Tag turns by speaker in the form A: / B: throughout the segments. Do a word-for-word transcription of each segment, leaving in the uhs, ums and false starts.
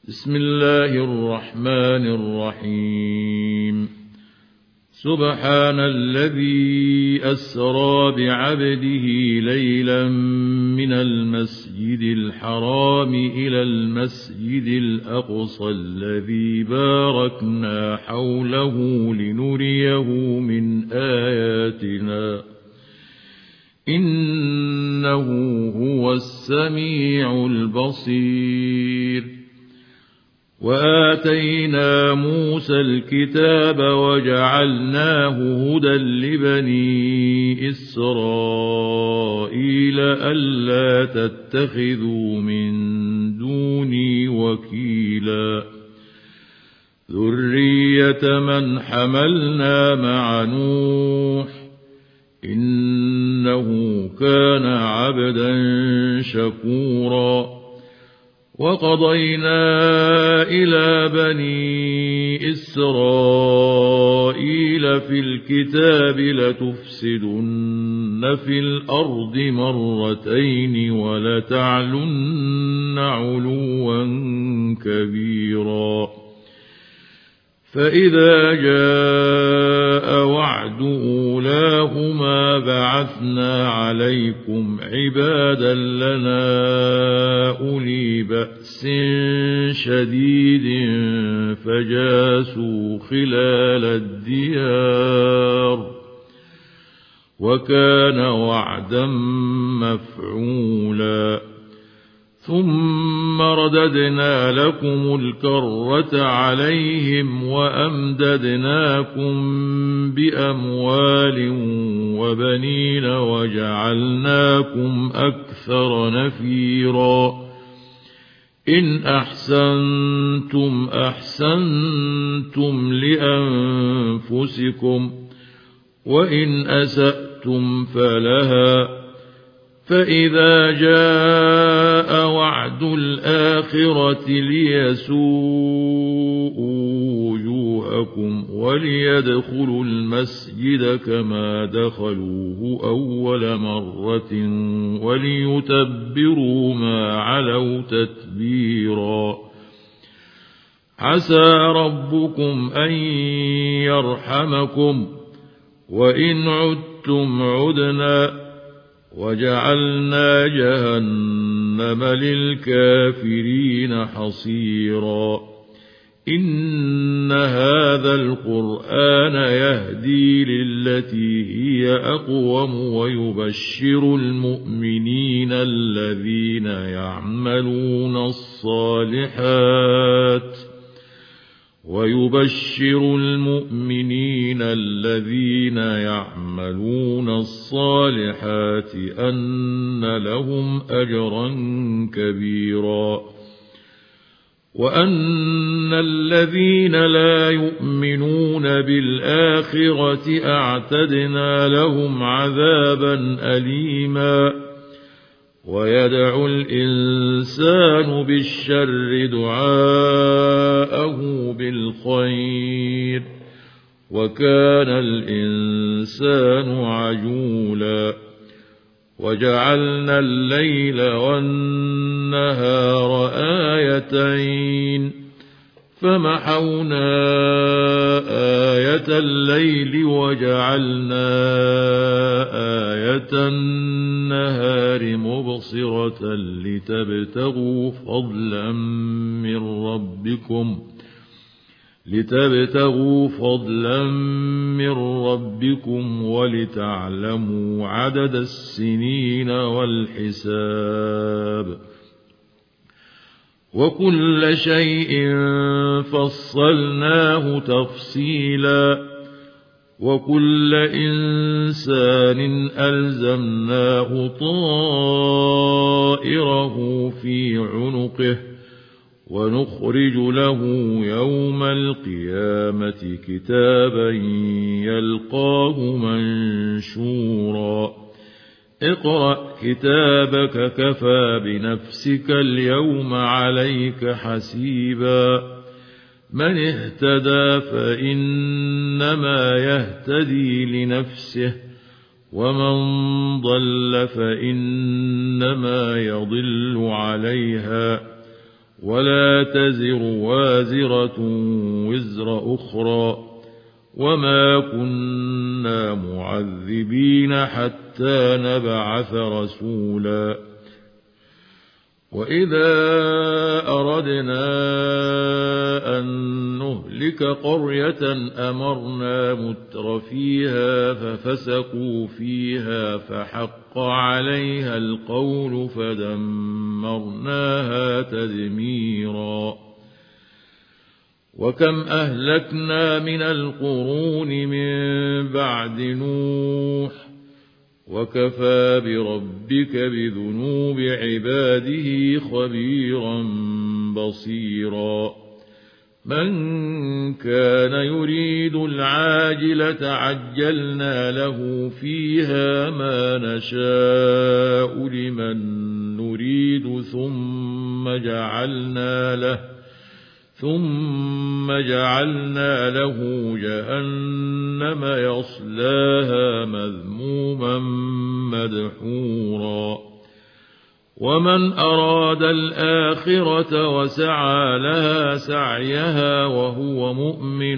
A: بسم الله الرحمن الرحيم. سبحان الذي أسرى بعبده ليلا من المسجد الحرام إلى المسجد الأقصى الذي باركنا حوله لنريه من آياتنا إنه هو السميع البصير. وآتينا موسى الكتاب وجعلناه هدى لبني إسرائيل ألا تتخذوا من دوني وكيلا ذرية من حملنا مع نوح إنه كان عبدا شكورا. وقضينا إلى بني إسرائيل في الكتاب لتفسدن في الأرض مرتين ولتعلن علوا كبيرا. فإذا جاء وعد أولاهما بعثنا عليكم عبادا لنا أولي بأس شديد فجاسوا خلال الديار وكان وعدا مفعولا. ثم رددنا لكم الكرة عليهم وأمددناكم بأموال وبنين وجعلناكم أكثر نفيرا. إن أحسنتم أحسنتم لأنفسكم وإن أسأتم فلها. فإذا جاء وعد الآخرة ليسوءوا وجوهكم وليدخلوا المسجد كما دخلوه أول مرة وليتبروا ما علوا تتبيرا. عسى ربكم أن يرحمكم وإن عدتم عدنا وجعلنا جهنم للكافرين حصيرا. إن هذا القرآن يهدي للتي هي أقوم ويبشر المؤمنين الذين يعملون الصالحات ويبشر المؤمنين الذين يعملون الصالحات أن لهم أجرا كبيرا. وأن الذين لا يؤمنون بالآخرة أعتدنا لهم عذابا أليما. ويدعو الإنسان بالشر دعاءه بالخير وكان الإنسان عجولا. وجعلنا الليل والنهار آيتين فمحونا آية الليل وجعلنا آية النهار مبصرة لتبتغوا فضلا من ربكم لتبتغوا فضلا من ربكم ولتعلموا عدد السنين والحساب. وكل شيء فصلناه تفصيلا. وكل إنسان ألزمناه طائره في عنقه ونخرج له يوم القيامة كتابا يلقاه منشورا. اقرأ كتابك كفى بنفسك اليوم عليك حسيبا. من اهتدى فإنما يهتدي لنفسه ومن ضل فإنما يضل عليها ولا تزر وازرة وزر أخرى وما كنا معذبين حتى نبعث رسولا وإذا أردنا أن نهلك قرية أمرنا متر فيها ففسقوا فيها فحق عليها القول فدمرناها تدميرا وكم أهلكنا من القرون من بعد نوح وكفى بربك بذنوب عباده خبيرا بصيرا من كان يريد العاجلة عجلنا له فيها ما نشاء لمن نريد ثم جعلنا له ثم جعلنا له جهنم يصلاها مذموما مدحورا ومن أراد الآخرة وسعى لها سعيها وهو مؤمن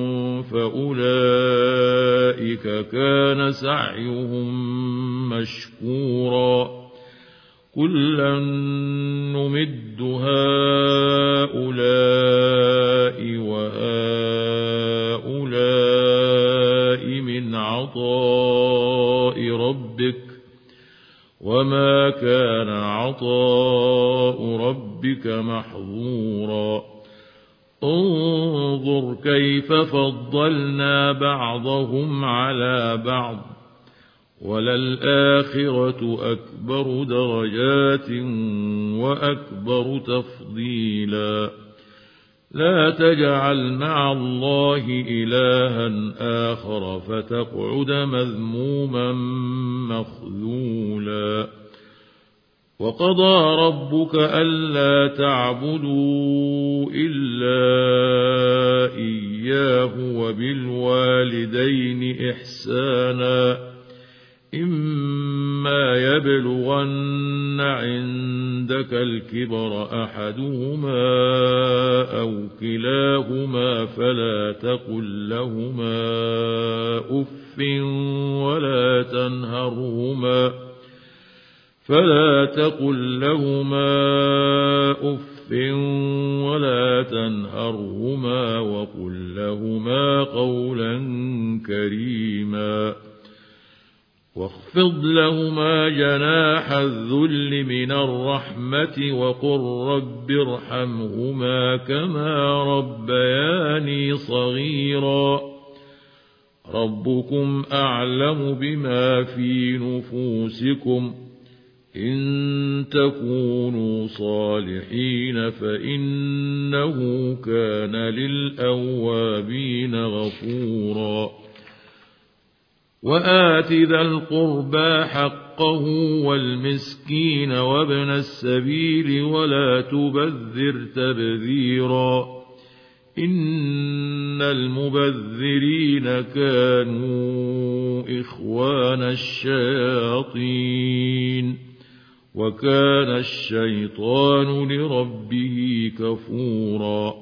A: فأولئك كان سعيهم مشكورا كلا نمد هؤلاء وهؤلاء من عطاء ربك وما كان عطاء ربك محظورا انظر كيف فضلنا بعضهم على بعض وللآخرة أكبر درجات وأكبر تفضيلا لا تجعل مع الله إلها آخر فتقعد مذموما مخذولا وقضى ربك ألا تعبدوا إلا إياه وبالوالدين إحسانا إما يبلغن عندك الكبر أحدهما أو كلاهما فلا تقل لهما أف ولا تنهرهما فلا تقل لهما أف ولا تنهرهما وقل لهما قولا كريما واخفض لهما جناح الذل من الرحمة وقل رب ارحمهما كما ربياني صغيرا ربكم أعلم بما في نفوسكم إن تكونوا صالحين فإنه كان للأوابين غفورا وآت ذا القربى حقه والمسكين وابن السبيل ولا تبذر تبذيرا إن المبذرين كانوا إخوان الشياطين وكان الشيطان لربه كفورا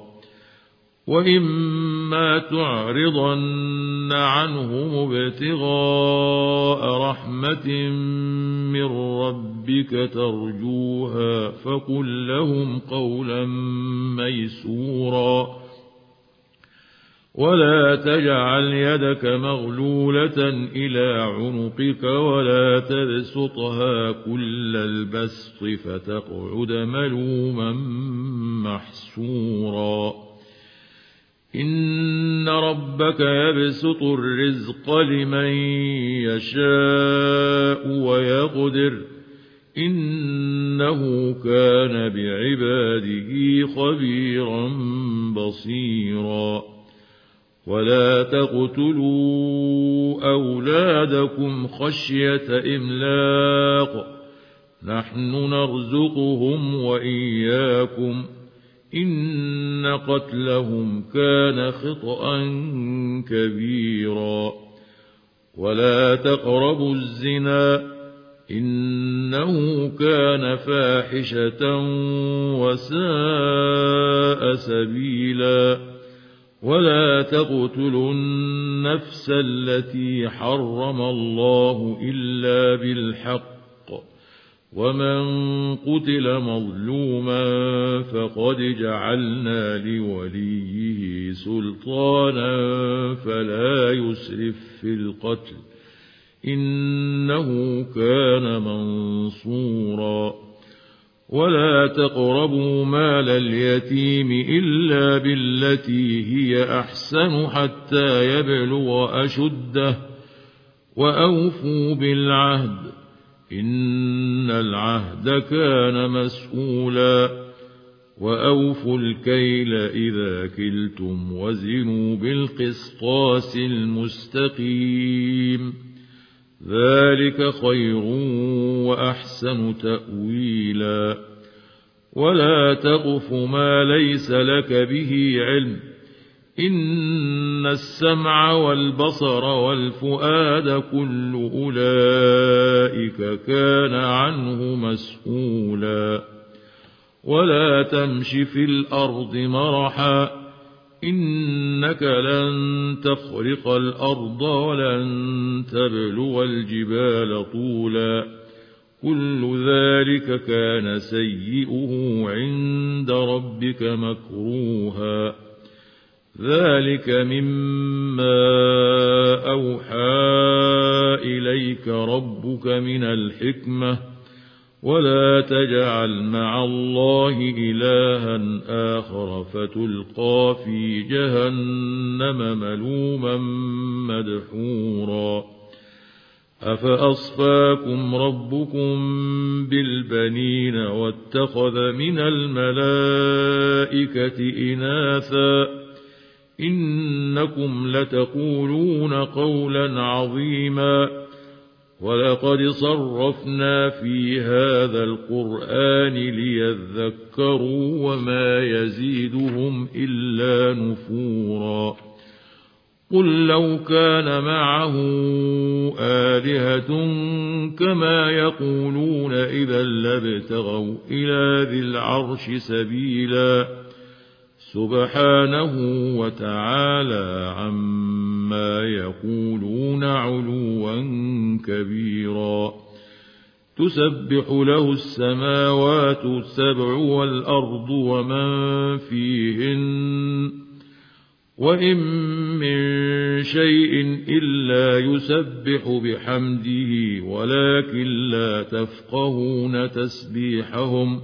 A: وإما تعرضن عنهم ابتغاء رحمة من ربك ترجوها فقل لهم قولا ميسورا ولا تجعل يدك مغلولة إلى عنقك ولا تبسطها كل البسط فتقعد ملوما محسورا إن ربك يبسط الرزق لمن يشاء ويقدر إنه كان بعباده خبيرا بصيرا ولا تقتلوا أولادكم خشية إملاق نحن نرزقهم وإياكم إن قتلهم كان خطأ كبيرا ولا تقربوا الزنا إنه كان فاحشة وساء سبيلا ولا تقتلوا النفس التي حرم الله إلا بالحق ومن قتل مظلوما فقد جعلنا لوليه سلطانا فلا يسرف في القتل إنه كان منصورا ولا تقربوا مال اليتيم إلا بالتي هي أحسن حتى يبلغ أشده وأوفوا بالعهد إن العهد كان مسؤولا وأوفوا الكيل إذا كلتم وزنوا بالقسطاس المستقيم ذلك خير وأحسن تأويلا ولا تقف ما ليس لك به علم إن السمع والبصر والفؤاد كل أولئك كان عنه مسؤولا ولا تمش في الأرض مرحا إنك لن تخرق الأرض ولن تبلغ الجبال طولا كل ذلك كان سيئه عند ربك مكروها ذلك مما أوحى إليك ربك من الحكمة ولا تجعل مع الله إلها آخر فتلقى في جهنم ملوما مدحورا أفأصفاكم ربكم بالبنين واتخذ من الملائكة إناثا إنكم لتقولون قولا عظيما ولقد صرفنا في هذا القرآن ليذكروا وما يزيدهم إلا نفورا قل لو كان معه آلهة كما يقولون إذا لابتغوا إلى ذي العرش سبيلا سبحانه وتعالى عما يقولون علوا كبيرا تسبح له السماوات السبع والأرض ومن فيهن وإن من شيء إلا يسبح بحمده ولكن لا تفقهون تسبيحهم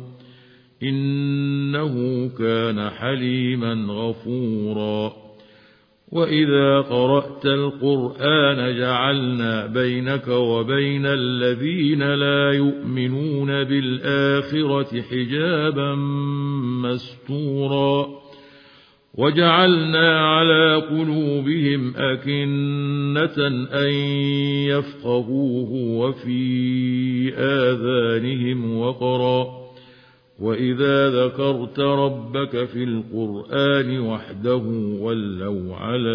A: إنه كان حليما غفورا وإذا قرأت القرآن جعلنا بينك وبين الذين لا يؤمنون بالآخرة حجابا مستورا وجعلنا على قلوبهم أكنة أن يفقهوه وفي آذانهم وقرا وإذا ذكرت ربك في القرآن وحده ولوا على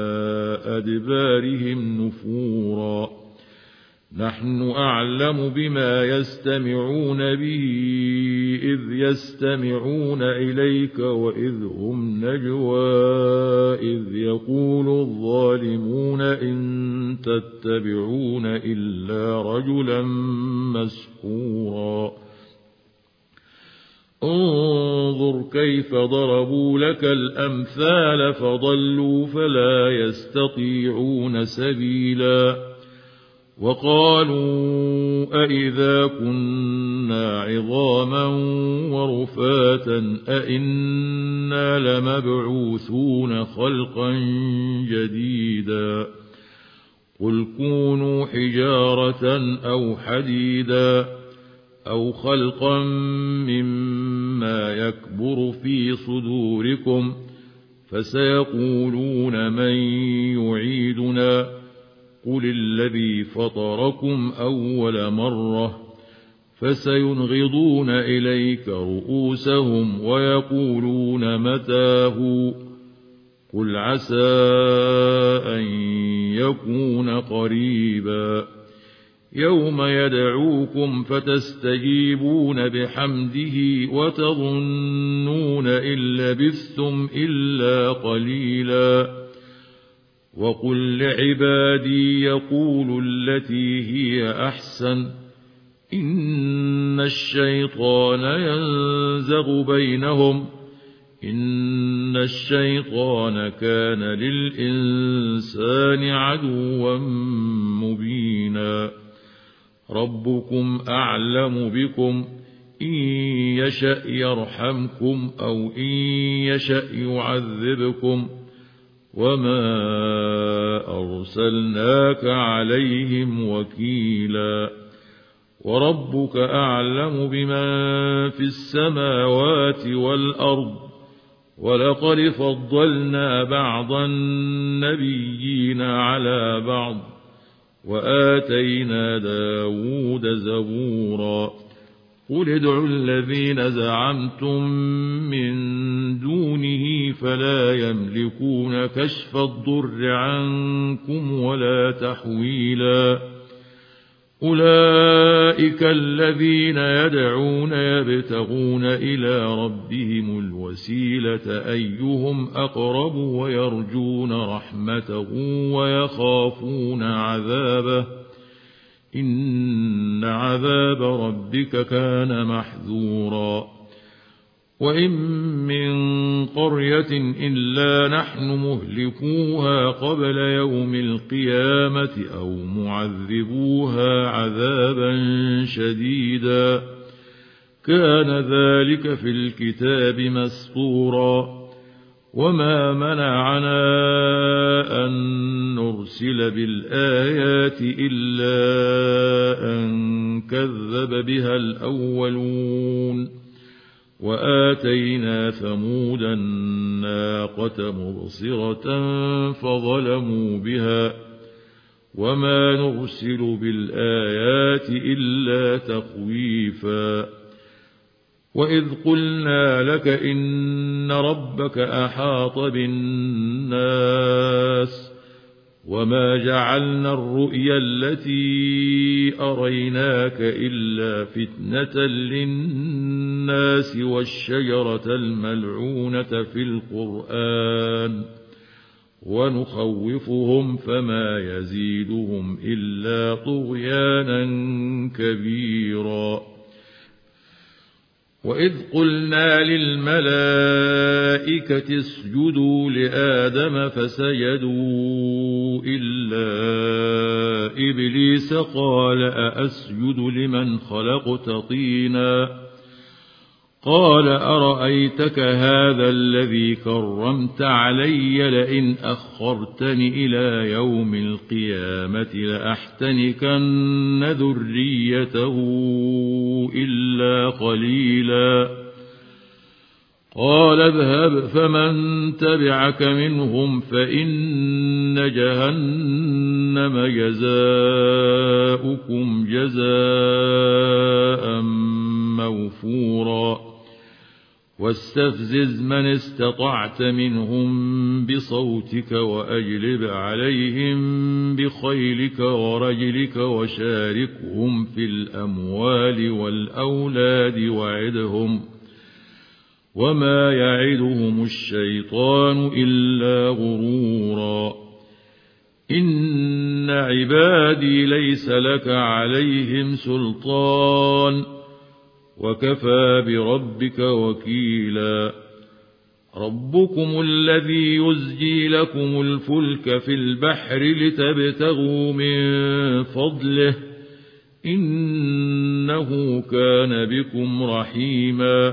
A: أدبارهم نفورا نحن أعلم بما يستمعون به إذ يستمعون إليك وإذ هم نجوى إذ يقول الظالمون إن تتبعون إلا رجلا مسحورا انظر كيف ضربوا لك الأمثال فضلوا فلا يستطيعون سبيلا وقالوا أئذا كنا عظاما ورفاتا أئنا لمبعوثون خلقا جديدا قل كونوا حجارة أو حديدا أو خلقا مما يكبر في صدوركم فسيقولون من يعيدنا قل الذي فطركم أول مرة فسينغضون إليك رؤوسهم ويقولون متاه قل عسى أن يكون قريبا يوم يدعوكم فتستجيبون بحمده وتظنون إن لبثتم إلا قليلا وقل لعبادي يقولوا التي هي أحسن إن الشيطان ينزغ بينهم إن الشيطان كان للإنسان عدوا مبينا ربكم أعلم بكم إن يشأ يرحمكم أو إن يشأ يعذبكم وما أرسلناك عليهم وكيلا وربك أعلم بمن في السماوات والأرض ولقد فضلنا بعض النبيين على بعض وآتينا داود زبورا قل ادعوا الذين زعمتم من دونه فلا يملكون كشف الضر عنكم ولا تحويلا أولئك الذين يدعون يبتغون إلى ربهم الوسيلة أيهم أقرب ويرجون رحمته ويخافون عذابه إن عذاب ربك كان محذورا وإن من قرية إلا نحن مهلكوها قبل يوم القيامة أو معذبوها عذابا شديدا كان ذلك في الكتاب مسطورا وما منعنا أن نرسل بالآيات إلا أن كذب بها الأولون وآتينا ثمود الناقة مبصرة فظلموا بها وما نرسل بالآيات إلا تخويفا وإذ قلنا لك إن ربك أحاط بالناس وما جعلنا الرؤيا التي أريناك إلا فتنة للناس والشجرة الملعونة في القرآن ونخوفهم فما يزيدهم إلا طغيانا كبيرا وإذ قلنا للملائكة اسجدوا لآدم فسجدوا إلا إبليس قال أأسجد لمن خلقت طينا قال أرأيتك هذا الذي كرمت علي لئن أخرتني إلى يوم القيامة لأحتنكن ذريته إلا قليلا قال اذهب فمن تبعك منهم فإن جهنم جزاؤكم جزاء موفورا واستفزز من استطعت منهم بصوتك وأجلب عليهم بخيلك ورجلك وشاركهم في الأموال والأولاد وعدهم وما يعدهم الشيطان إلا غرورا إن عبادي ليس لك عليهم سلطان وكفى بربك وكيلا ربكم الذي يزجي لكم الفلك في البحر لتبتغوا من فضله إنه كان بكم رحيما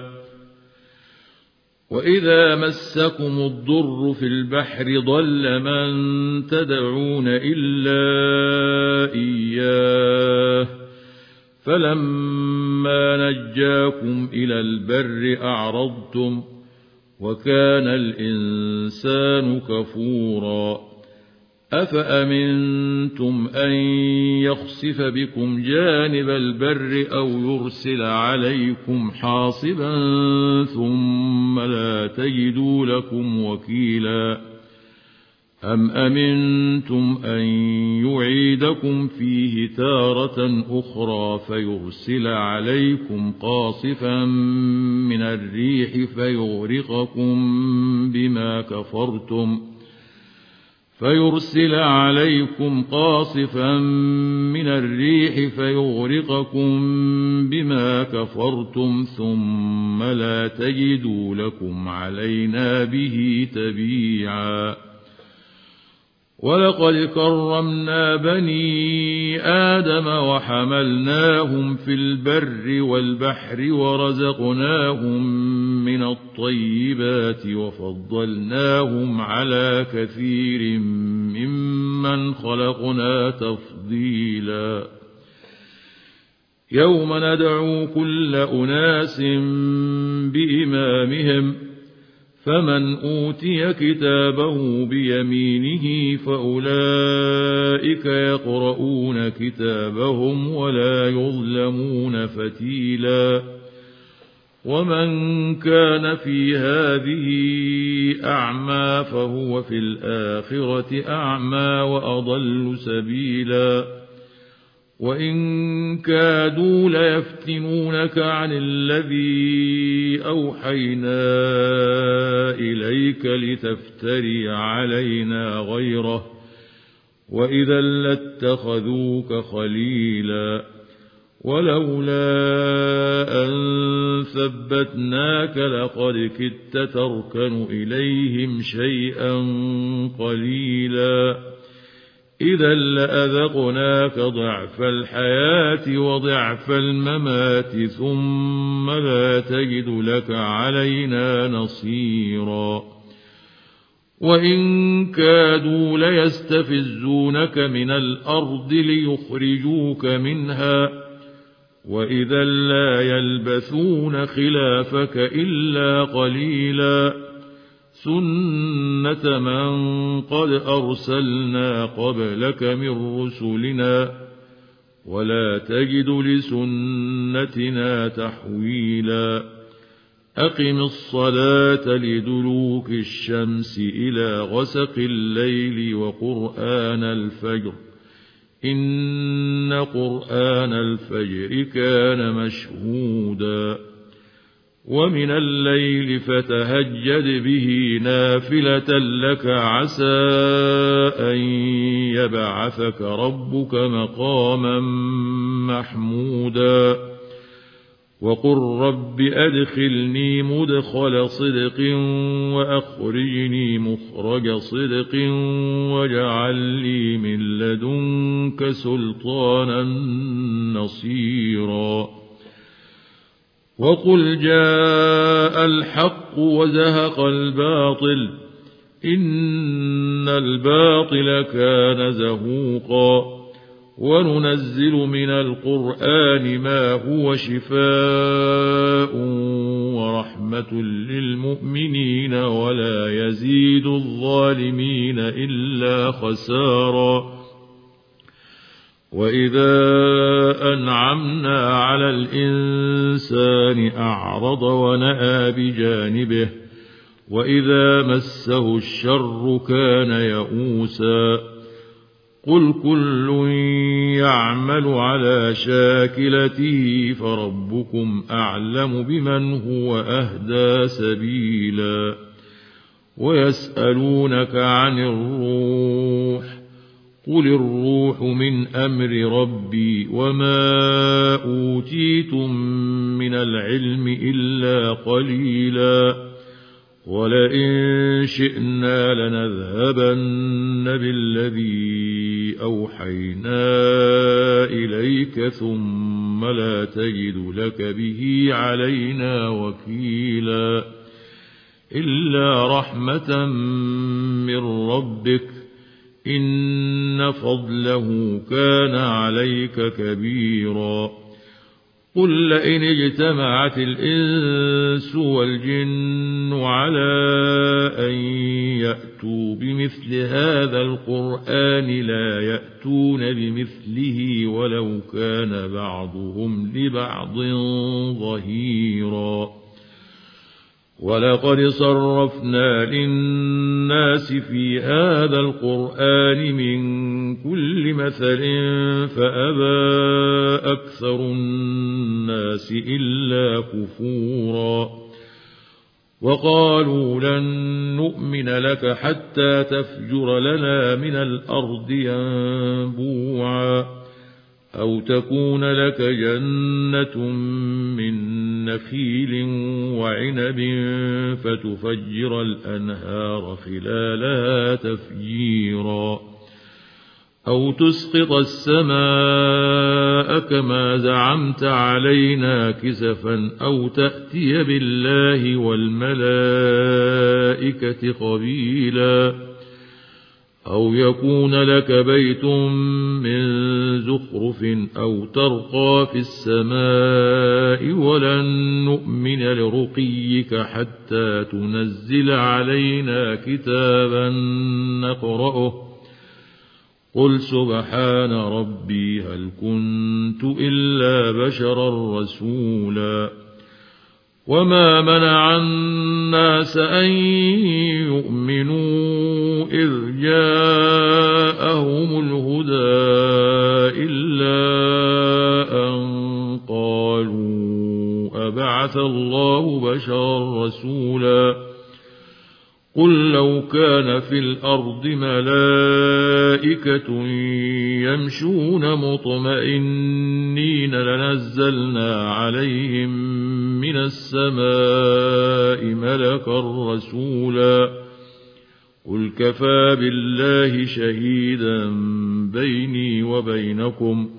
A: وإذا مسكم الضر في البحر ضل من تدعون إلا إياه فلما نجاكم إلى البر أعرضتم وكان الإنسان كفورا أفأمنتم أن يخسف بكم جانب البر أو يرسل عليكم حاصبا ثم لا تجدوا لكم وكيلا أم أمنتم أن يعيدكم فيه تارة أخرى فيرسل عليكم قاصفا من الريح فيغرقكم بما كفرتم فيرسل عليكم قاصفا من الريح فيغرقكم بما كفرتم ثم لا تجدوا لكم علينا به تبيعا ولقد كرمنا بني آدم وحملناهم في البر والبحر ورزقناهم من الطيبات وفضلناهم على كثير ممن خلقنا تفضيلا يوم ندعو كل أناس بإمامهم فمن أوتي كتابه بيمينه فأولئك يقرؤون كتابهم ولا يظلمون فتيلا ومن كان في هذه أعمى فهو في الآخرة أعمى وأضل سبيلا وإن كادوا ليفتنونك عن الذي أوحينا إليك لتفتري علينا غيره وإذا لاتخذوك خليلا ولولا أن ثبتناك لقد كدت تركن إليهم شيئا قليلا إذا لأذقناك ضعف الحياة وضعف الممات ثم لا تجد لك علينا نصيرا وإن كادوا ليستفزونك من الأرض ليخرجوك منها وإذا لا يلبثون خلافك إلا قليلا سنة من قد أرسلنا قبلك من رسلنا ولا تجد لسنتنا تحويلا أقم الصلاة لدلوك الشمس إلى غسق الليل وقرآن الفجر إن قرآن الفجر كان مشهودا ومن الليل فتهجد به نافلة لك عسى أن يبعثك ربك مقاما محمودا وقل رب أدخلني مدخل صدق وأخرجني مخرج صدق واجعل لي من لدنك سلطانا نصيرا وقل جاء الحق وزهق الباطل إن الباطل كان زهوقا وننزل من القرآن ما هو شفاء ورحمة للمؤمنين ولا يزيد الظالمين إلا خسارا وإذا أنعمنا على الإنسان أعرض ونأى بجانبه وإذا مسه الشر كان يئوسا قل كل يعمل على شاكلته فربكم أعلم بمن هو أهدى سبيلا ويسألونك عن الروح قل الروح من أمر ربي وما أوتيتم من العلم إلا قليلا ولئن شئنا لنذهبن بالذي أوحينا إليك ثم لا تجد لك به علينا وكيلا إلا رحمة من ربك إن فضله كان عليك كبيرا قل لئن اجتمعت الإنس والجن على أن يأتوا بمثل هذا القرآن لا يأتون بمثله ولو كان بعضهم لبعض ظهيرا ولقد صرفنا للناس في هذا القرآن من كل مثل فأبى أكثر الناس إلا كفورا وقالوا لن نؤمن لك حتى تفجر لنا من الأرض ينبوعا أو تكون لك جنة من نخيل وعنب فتفجر الأنهار خلالها تفجيرا أو تسقط السماء كما زعمت علينا كسفا أو تأتي بالله والملائكة قبيلا أو يكون لك بيت من زخرف أو ترقى في السماء ولن نؤمن لرقيك حتى تنزل علينا كتابا نقرأه قل سبحان ربي هل كنت إلا بشرا رسولا وما منع الناس أن يؤمنوا إذ جاءهم الهدى إلا أن قالوا أبعث الله بشرا رسولا قل لو كان في الأرض ملائكة يمشون مطمئنين لنزلنا عليهم من السماء ملكا رسولا قل كفى بالله شهيدا بيني وبينكم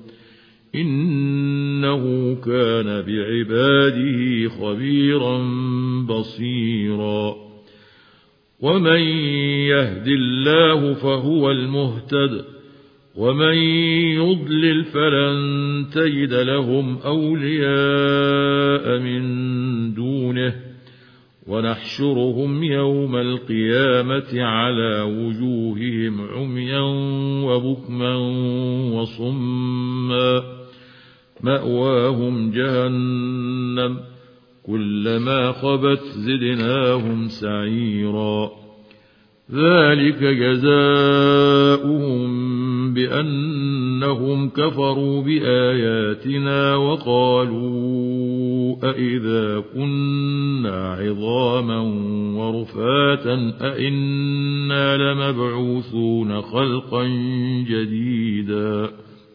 A: إنه كان بعباده خبيرا بصيرا ومن يهد الله فهو المهتد ومن يضلل فلن تجد لهم أولياء من دونه ونحشرهم يوم القيامة على وجوههم عميا وبكما وصما مأواهم جهنم كلما خبت زدناهم سعيرا ذلك جزاؤهم بأنهم كفروا بآياتنا وقالوا أئذا كنا عظاما ورفاتا أئنا لمبعوثون خلقا جديدا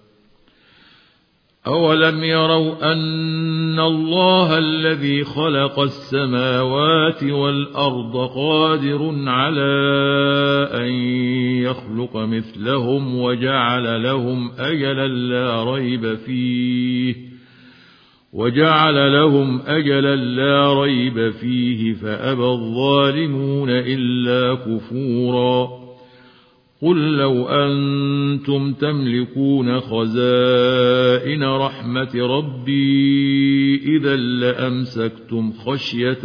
A: أولم يروا أن الله الذي خلق السماوات والأرض قادر على أن يخلق مثلهم وجعل لهم أجلا لا ريب فيه وجعل لهم أجلا لا ريب فيه فأبى الظالمون إلا كفورا قل لو أنتم تملكون خزائن رحمة ربي إذا لأمسكتم خشية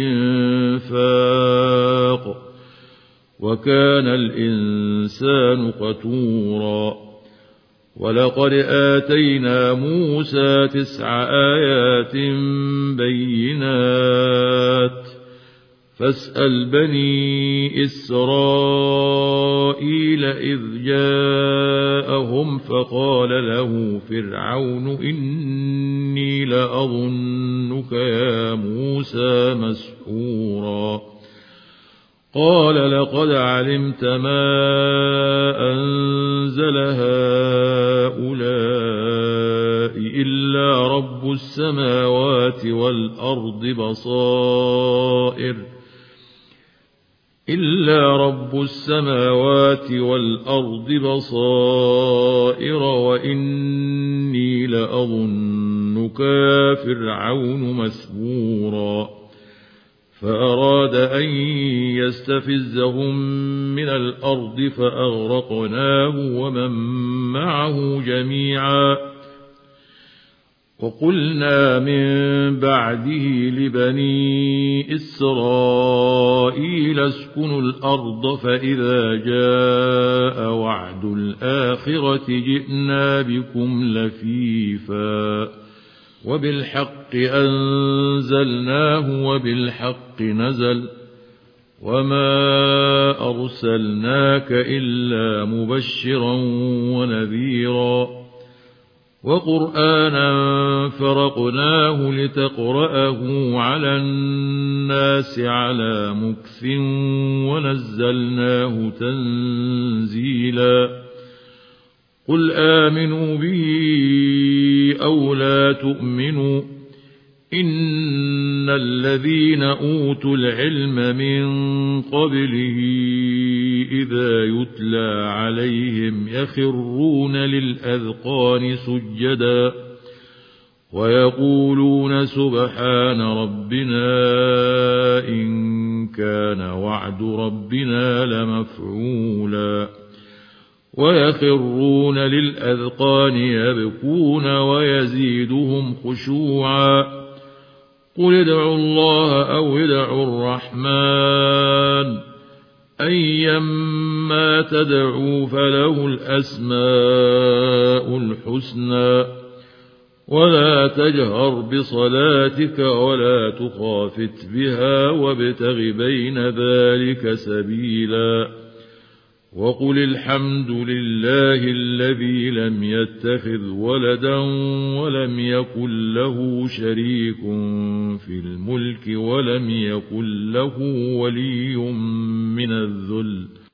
A: الإنفاق وكان الإنسان قتورا ولقد آتينا موسى تسع آيات بينات فاسأل بني إسرائيل إذ جاءهم فقال له فرعون إني لأظنك يا موسى مسحورا قال لقد علمت ما أنزل هؤلاء إلا رب السماوات والأرض بصائر إلا رب السماوات والأرض بصائر وإني لأظنك يا فرعون مسحورا فأراد أن يستفزهم من الأرض فأغرقناه ومن معه جميعا وقلنا من بعده لبني إسرائيل اسكنوا الأرض فإذا جاء وعد الآخرة جئنا بكم لفيفا وبالحق أنزلناه وبالحق نزل وما أرسلناك إلا مبشرا ونذيرا وقرآنا فرقناه لتقرأه على الناس على مكث ونزلناه تنزيلا قل آمنوا به أو لا تؤمنوا إن الذين أوتوا العلم من قبله إذا يتلى عليهم يخرون للأذقان سجدا ويقولون سبحان ربنا إن كان وعد ربنا لمفعولا ويخرون للأذقان يبكون ويزيدهم خشوعا قل ادعوا الله أو ادعوا الرحمن أيما تدعوا فله الأسماء الحسنى ولا تجهر بصلاتك ولا تخافت بها وابتغ بين ذلك سبيلا وقل الحمد لله الذي لم يتخذ ولدا ولم يكن له شريك في الملك ولم يكن له ولي من الذل